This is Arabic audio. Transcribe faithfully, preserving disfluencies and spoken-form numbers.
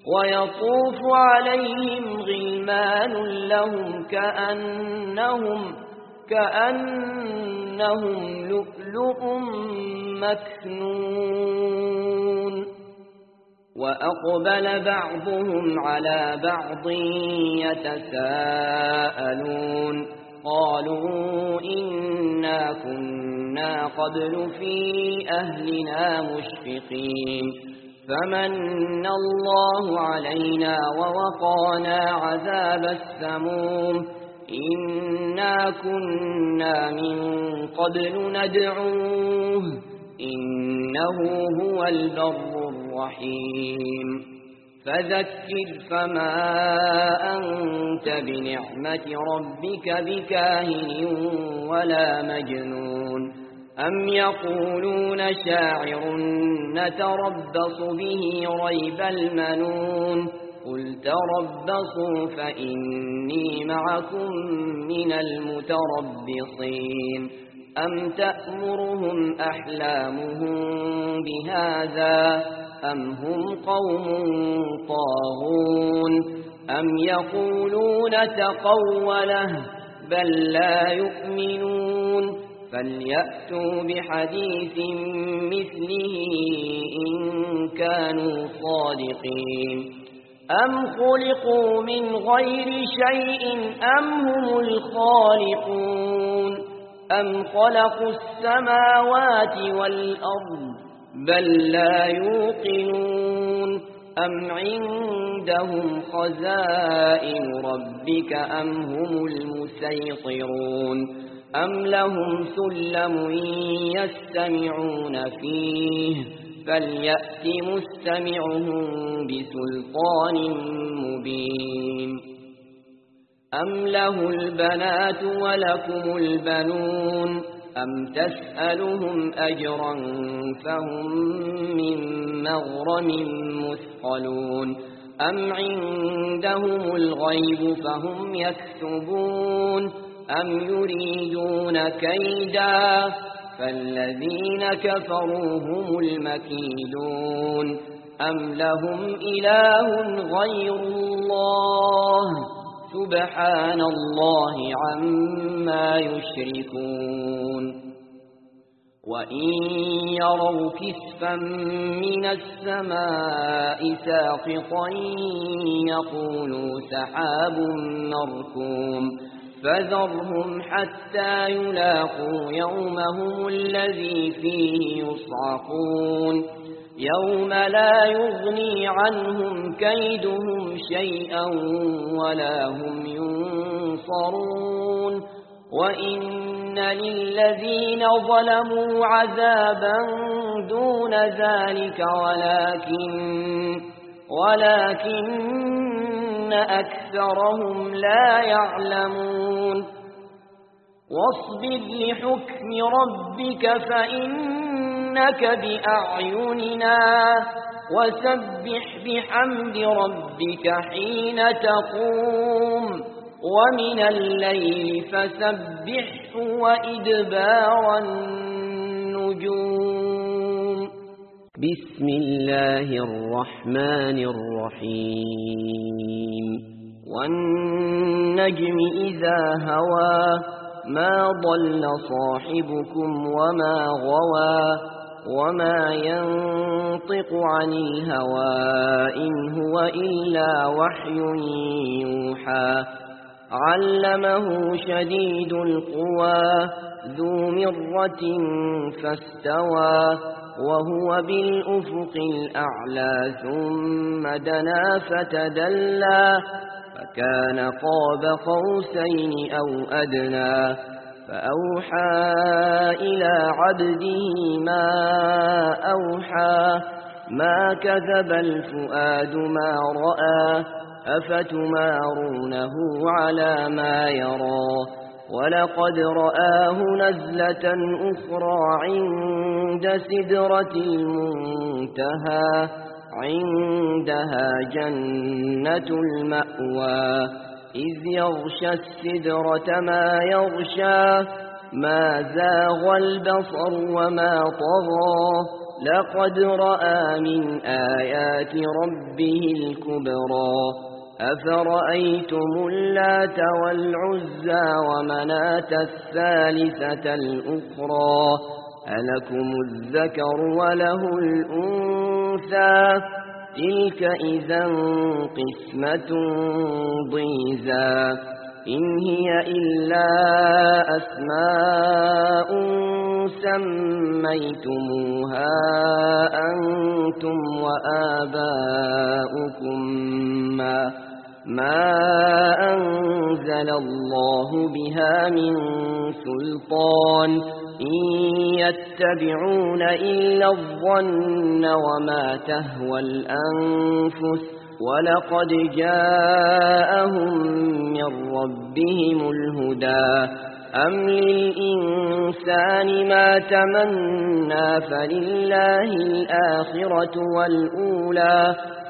ويطوف عليهم غلمان لهم كأنهم, كأنهم لؤلؤ مكنون وأقبل بعضهم على بعض يتساءلون قالوا إنا كنا قبل في أهلنا مشفقين فمن الله علينا ووقانا عذاب السموم إنا كنا من قبل ندعوه إنه هو البر الرحيم فذكر فما أنت بنعمة ربك بكاهن ولا مجنون أم يقولون شاعر نتربص به ريب المنون قل تربصوا فإني معكم من المتربصين أم تأمرهم أحلامهم بهذا أم هم قوم طاغون أم يقولون تقوله بل لا يؤمنون فليأتوا بحديث مثله إن كانوا صادقين أم خلقوا من غير شيء أم هم الخالقون أم خلقوا السماوات والأرض بل لا يوقنون أم عندهم خزائن ربك أم هم المسيطرون أم لهم سلم يستمعون فيه فليأت مستمعهم بسلطان مبين أم له البنات ولكم البنون أم تسألهم أجرا فهم من مغرم مثقلون أم عندهم الغيب فهم يكتبون أم يريدون كيدا فالذين كفروا هم المكيدون أم لهم إله غير الله سبحان الله عما يشركون وإن يروا كسفا من السماء ساقطا يقولوا سحاب مركوم فذرهم حتى يلاقوا يومهم الذي فيه يصعقون يوم لا يغني عنهم كيدهم شيئا ولا هم ينصرون وإن للذين ظلموا عذابا دون ذلك ولكن ولكن أكثرهم لا يعلمون واصبر لحكم ربك فإنك بأعيننا وسبح بحمد ربك حين تقوم ومن الليل فسبحه وإدبار النجوم بسم الله الرحمن الرحيم والنجم إذا هوى ما ضل صاحبكم وما غوى وما ينطق عن الهوى إن هو إلا وحي يوحى علمه شديد القوى ذو مرة فاستوى وهو بالأفق الأعلى ثم دنا فتدلى فكان قاب قوسين أو أدنى فأوحى إلى عبده ما أوحى ما كذب الفؤاد ما رأى أفتمارونه على ما يرى ولقد رآه نزلة أخرى عند سدرة المنتهى عندها جنة المأوى إذ يغشى السدرة ما يغشى ما زاغ البصر وما طغى لقد رأى من آيات ربه الكبرى أفرأيتم اللات والعزى ومناة الثالثة الأخرى ألكم الذكر وله الأنثى تلك إذا قسمة ضيزى إن هي إلا أسماء سميتموها أنتم وآباؤكم ما, ما أنزل الله بها من سلطان إن يتبعون إلا الظن وما تهوى الأنفس ولقد جاءهم من ربهم الهدى أم للإنسان ما تمنى فلله الآخرة والأولى